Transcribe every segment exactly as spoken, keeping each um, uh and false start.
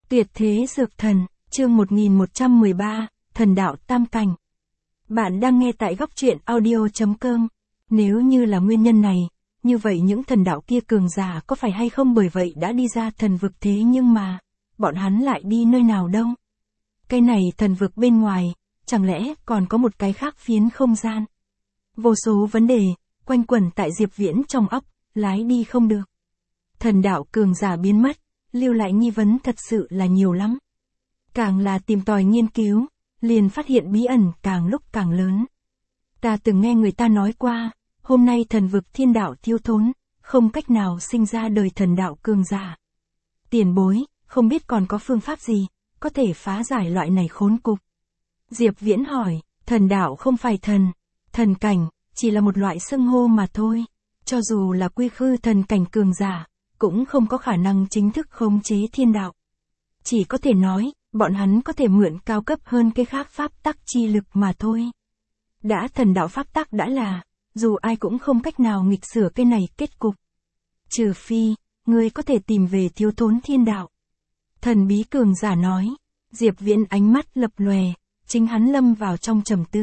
Tuyệt thế dược thần, chương một nghìn một trăm mười ba, thần đạo tam cảnh. Bạn đang nghe tại góc truyện audio chấm com. Nếu như là nguyên nhân này, như vậy những thần đạo kia cường giả có phải hay không bởi vậy đã đi ra thần vực thế nhưng mà, bọn hắn lại đi nơi nào đâu? Cái này thần vực bên ngoài, chẳng lẽ còn có một cái khác phiến không gian? Vô số vấn đề, quanh quẩn tại Diệp Viễn trong óc, lái đi không được. Thần đạo cường giả biến mất, lưu lại nghi vấn thật sự là nhiều lắm. Càng là tìm tòi nghiên cứu, liền phát hiện bí ẩn càng lúc càng lớn. Ta từng nghe người ta nói qua, hôm nay thần vực thiên đạo thiếu thốn, không cách nào sinh ra đời thần đạo cường giả. Tiền bối, không biết còn có phương pháp gì, có thể phá giải loại này khốn cục. Diệp Viễn hỏi, thần đạo không phải thần, thần cảnh, chỉ là một loại xưng hô mà thôi. Cho dù là quy khư thần cảnh cường giả, cũng không có khả năng chính thức khống chế thiên đạo. Chỉ có thể nói, bọn hắn có thể mượn cao cấp hơn cái khác pháp tắc chi lực mà thôi. Đã thần đạo pháp tắc đã là, dù ai cũng không cách nào nghịch sửa cái này kết cục. Trừ phi, người có thể tìm về thiếu thốn thiên đạo. Thần bí cường giả nói, Diệp Viễn ánh mắt lập lòe, chính hắn lâm vào trong trầm tư.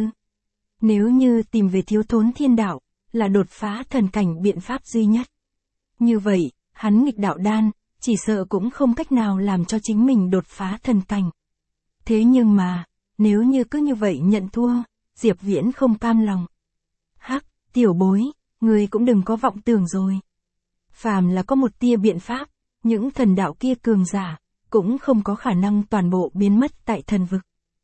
Nếu như tìm về thiếu thốn thiên đạo, là đột phá thần cảnh biện pháp duy nhất. Như vậy, hắn nghịch đạo đan, chỉ sợ cũng không cách nào làm cho chính mình đột phá thần cảnh. Thế nhưng mà, nếu như cứ như vậy nhận thua, Diệp Viễn không cam lòng. Hắc, tiểu bối, người cũng đừng có vọng tưởng rồi. Phàm là có một tia biện pháp, những thần đạo kia cường giả, cũng không có khả năng toàn bộ biến mất tại thần vực.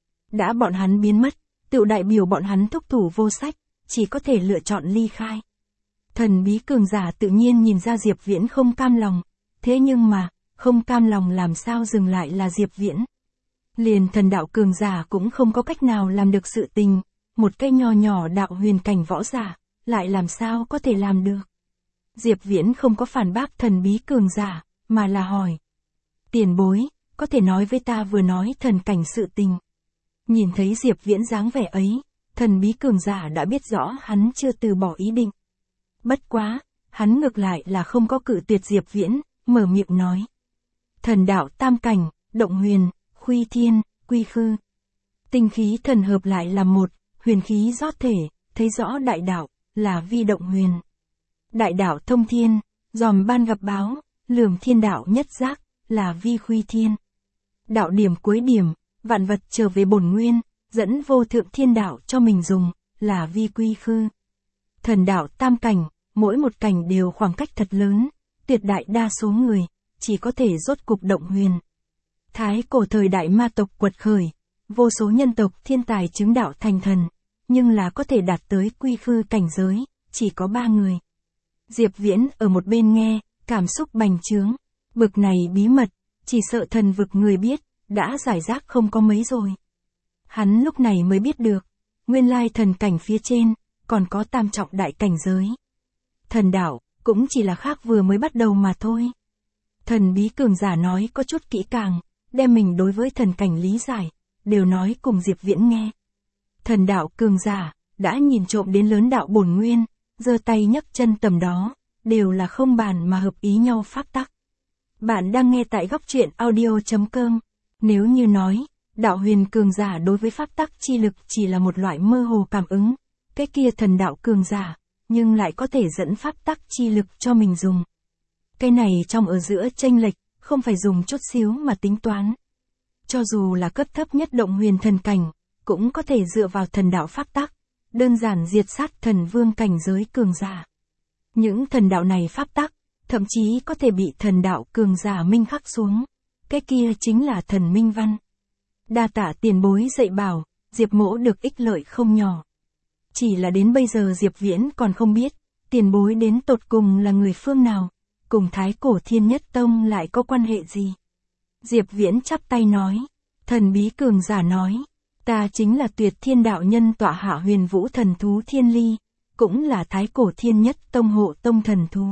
Đã bọn hắn biến mất, tự đại biểu bọn hắn thúc thủ vô sách, chỉ có thể lựa chọn ly khai. Thần bí cường giả tự nhiên nhìn ra Diệp Viễn không cam lòng, thế nhưng mà, không cam lòng làm sao dừng lại là Diệp Viễn. Liền thần đạo cường giả cũng không có cách nào làm được sự tình, một cái nho nhỏ đạo huyền cảnh võ giả, lại làm sao có thể làm được. Diệp Viễn không có phản bác thần bí cường giả, mà là hỏi. Tiền bối, có thể nói với ta vừa nói thần cảnh sự tình. Nhìn thấy Diệp Viễn dáng vẻ ấy, thần bí cường giả đã biết rõ hắn chưa từ bỏ ý định. Bất quá, hắn ngược lại là không có cự tuyệt Diệp Viễn, mở miệng nói. Thần đạo tam cảnh, động huyền, khuy thiên, quy khư. Tinh khí thần hợp lại là một, huyền khí rót thể, thấy rõ đại đạo, là vi động huyền. Đại đạo thông thiên, dòm ban gặp báo, lường thiên đạo nhất giác, là vi khuy thiên. Đạo điểm cuối điểm, vạn vật trở về bổn nguyên, dẫn vô thượng thiên đạo cho mình dùng, là vi quy khư. Thần đạo tam cảnh, mỗi một cảnh đều khoảng cách thật lớn, tuyệt đại đa số người, chỉ có thể rốt cục động huyền. Thái cổ thời đại ma tộc quật khởi, vô số nhân tộc thiên tài chứng đạo thành thần, nhưng là có thể đạt tới quy khư cảnh giới, chỉ có ba người. Diệp Viễn ở một bên nghe, cảm xúc bành trướng, bực này bí mật, chỉ sợ thần vực người biết, đã giải rác không có mấy rồi. Hắn lúc này mới biết được, nguyên lai thần cảnh phía trên, còn có tam trọng đại cảnh giới. Thần đạo, cũng chỉ là khác vừa mới bắt đầu mà thôi. Thần bí cường giả nói có chút kỹ càng, đem mình đối với thần cảnh lý giải, đều nói cùng Diệp Viễn nghe. Thần đạo cường giả, đã nhìn trộm đến lớn đạo bổn nguyên, giơ tay nhấc chân tầm đó, đều là không bàn mà hợp ý nhau pháp tắc. Bạn đang nghe tại góc truyện audio chấm com. Nếu như nói, đạo huyền cường giả đối với pháp tắc chi lực chỉ là một loại mơ hồ cảm ứng, cái kia thần đạo cường giả, nhưng lại có thể dẫn pháp tắc chi lực cho mình dùng. Cái này trong ở giữa chênh lệch, không phải dùng chút xíu mà tính toán. Cho dù là cấp thấp nhất động huyền thần cảnh, cũng có thể dựa vào thần đạo pháp tắc, đơn giản diệt sát thần vương cảnh giới cường giả. Những thần đạo này pháp tắc, thậm chí có thể bị thần đạo cường giả minh khắc xuống. Cái kia chính là thần minh văn. Đa tạ tiền bối dạy bảo, Diệp mỗ được ích lợi không nhỏ. Chỉ là đến bây giờ Diệp Viễn còn không biết, tiền bối đến tột cùng là người phương nào, cùng Thái Cổ Thiên Nhất Tông lại có quan hệ gì. Diệp Viễn chắp tay nói, thần bí cường giả nói, ta chính là Tuyệt Thiên đạo nhân tọa hạ huyền vũ thần thú Thiên Ly, cũng là Thái Cổ Thiên Nhất Tông hộ tông thần thú.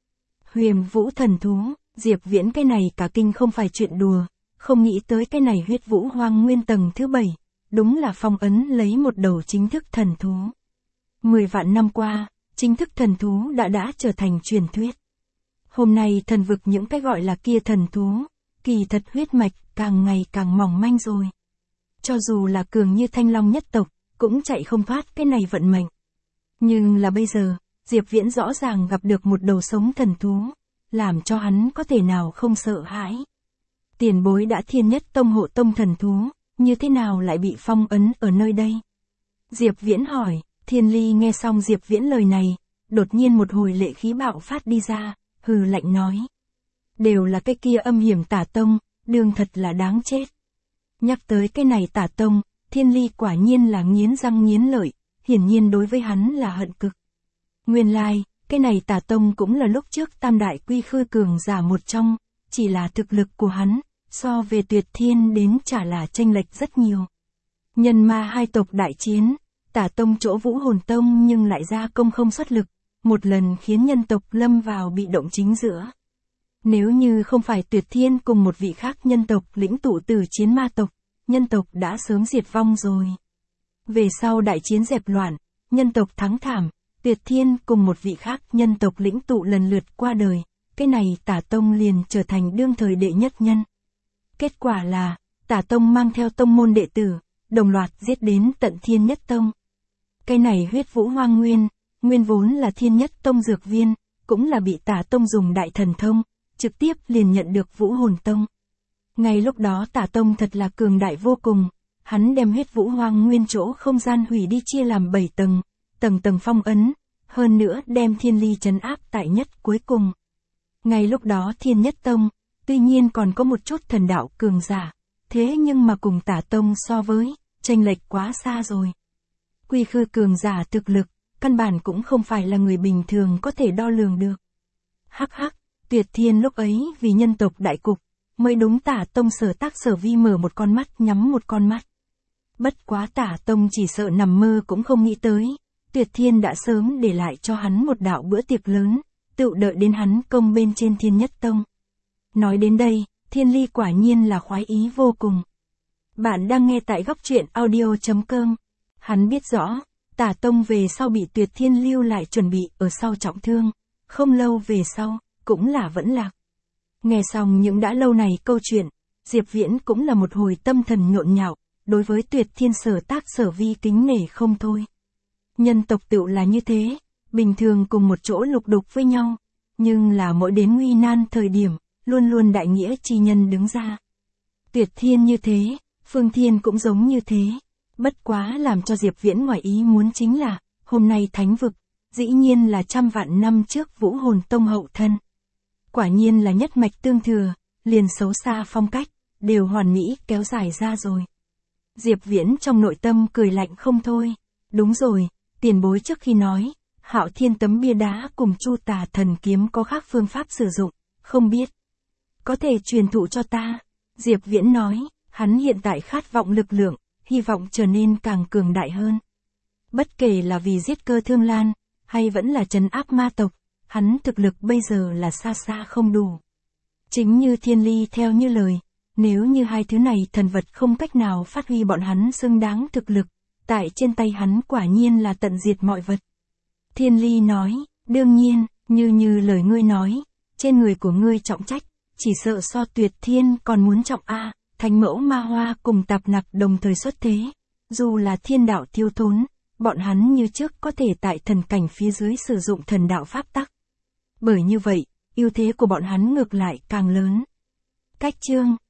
Huyền vũ thần thú, Diệp Viễn cái này cả kinh không phải chuyện đùa, không nghĩ tới cái này huyết vũ hoang nguyên tầng thứ bảy, đúng là phong ấn lấy một đầu chính thức thần thú. Mười vạn năm qua, chính thức thần thú đã đã trở thành truyền thuyết. Hôm nay thần vực những cái gọi là kia thần thú, kỳ thật huyết mạch càng ngày càng mỏng manh rồi. Cho dù là cường như Thanh Long nhất tộc, cũng chạy không thoát cái này vận mệnh. Nhưng là bây giờ, Diệp Viễn rõ ràng gặp được một đầu sống thần thú, làm cho hắn có thể nào không sợ hãi. Tiền bối đã Thiên Nhất Tông hộ tông thần thú, như thế nào lại bị phong ấn ở nơi đây? Diệp Viễn hỏi. Thiên Ly nghe xong Diệp Viễn lời này, đột nhiên một hồi lệ khí bạo phát đi ra, hừ lạnh nói. Đều là cái kia âm hiểm Tả Tông, đường thật là đáng chết. Nhắc tới cái này Tả Tông, Thiên Ly quả nhiên là nghiến răng nghiến lợi, hiển nhiên đối với hắn là hận cực. Nguyên lai, like, cái này Tả Tông cũng là lúc trước tam đại quy khư cường giả một trong, chỉ là thực lực của hắn, so về Tuyệt Thiên đến chả là chênh lệch rất nhiều. Nhân ma hai tộc đại chiến, Tả Tông chỗ Vũ Hồn Tông nhưng lại ra công không xuất lực, một lần khiến nhân tộc lâm vào bị động chính giữa. Nếu như không phải Tuyệt Thiên cùng một vị khác nhân tộc lĩnh tụ từ chiến ma tộc, nhân tộc đã sớm diệt vong rồi. Về sau đại chiến dẹp loạn, nhân tộc thắng thảm, Tuyệt Thiên cùng một vị khác nhân tộc lĩnh tụ lần lượt qua đời, cái này Tả Tông liền trở thành đương thời đệ nhất nhân. Kết quả là, Tả Tông mang theo tông môn đệ tử, đồng loạt giết đến tận Thiên Nhất Tông. Cái này huyết vũ hoang nguyên, nguyên vốn là Thiên Nhất Tông dược viên, cũng là bị Tả Tông dùng đại thần thông, trực tiếp liền nhận được Vũ Hồn Tông. Ngay lúc đó Tả Tông thật là cường đại vô cùng, hắn đem huyết vũ hoang nguyên chỗ không gian hủy đi chia làm bảy tầng, tầng tầng phong ấn, hơn nữa đem Thiên Ly trấn áp tại nhất cuối cùng. Ngay lúc đó Thiên Nhất Tông, tuy nhiên còn có một chút thần đạo cường giả, thế nhưng mà cùng Tả Tông so với, chênh lệch quá xa rồi. Quy khư cường giả thực lực, căn bản cũng không phải là người bình thường có thể đo lường được. Hắc hắc, Tuyệt Thiên lúc ấy vì nhân tộc đại cục, mới đúng Tả Tông sở tác sở vi mở một con mắt nhắm một con mắt. Bất quá Tả Tông chỉ sợ nằm mơ cũng không nghĩ tới, Tuyệt Thiên đã sớm để lại cho hắn một đạo bữa tiệc lớn, tự đợi đến hắn công bên trên Thiên Nhất Tông. Nói đến đây, Thiên Ly quả nhiên là khoái ý vô cùng. Bạn đang nghe tại góc truyện audio chấm com. Hắn biết rõ, Tả Tông về sau bị Tuyệt Thiên lưu lại chuẩn bị ở sau trọng thương, không lâu về sau, cũng là vẫn lạc. Nghe xong những đã lâu này câu chuyện, Diệp Viễn cũng là một hồi tâm thần nhộn nhạo, đối với Tuyệt Thiên sở tác sở vi kính nể không thôi. Nhân tộc tựu là như thế, bình thường cùng một chỗ lục đục với nhau, nhưng là mỗi đến nguy nan thời điểm, luôn luôn đại nghĩa chi nhân đứng ra. Tuyệt Thiên như thế, Phương Thiên cũng giống như thế. Bất quá làm cho Diệp Viễn ngoài ý muốn chính là, hôm nay thánh vực, dĩ nhiên là trăm vạn năm trước Vũ Hồn Tông hậu thân. Quả nhiên là nhất mạch tương thừa, liền xấu xa phong cách, đều hoàn mỹ kéo dài ra rồi. Diệp Viễn trong nội tâm cười lạnh không thôi. Đúng rồi, tiền bối trước khi nói, Hạo Thiên tấm bia đá cùng Chu Tà thần kiếm có khác phương pháp sử dụng, không biết. Có thể truyền thụ cho ta. Diệp Viễn nói, hắn hiện tại khát vọng lực lượng, hy vọng trở nên càng cường đại hơn. Bất kể là vì giết Cơ Thương Lan, hay vẫn là trấn áp ma tộc, hắn thực lực bây giờ là xa xa không đủ. Chính như Thiên Ly theo như lời, nếu như hai thứ này thần vật không cách nào phát huy bọn hắn xứng đáng thực lực, tại trên tay hắn quả nhiên là tận diệt mọi vật. Thiên Ly nói, đương nhiên, như như lời ngươi nói, trên người của ngươi trọng trách, chỉ sợ so Tuyệt Thiên còn muốn trọng a. Thánh mẫu ma hoa cùng Tạp Nặc đồng thời xuất thế, dù là thiên đạo thiếu thốn, bọn hắn như trước có thể tại thần cảnh phía dưới sử dụng thần đạo pháp tắc. Bởi như vậy, ưu thế của bọn hắn ngược lại càng lớn. Cách chương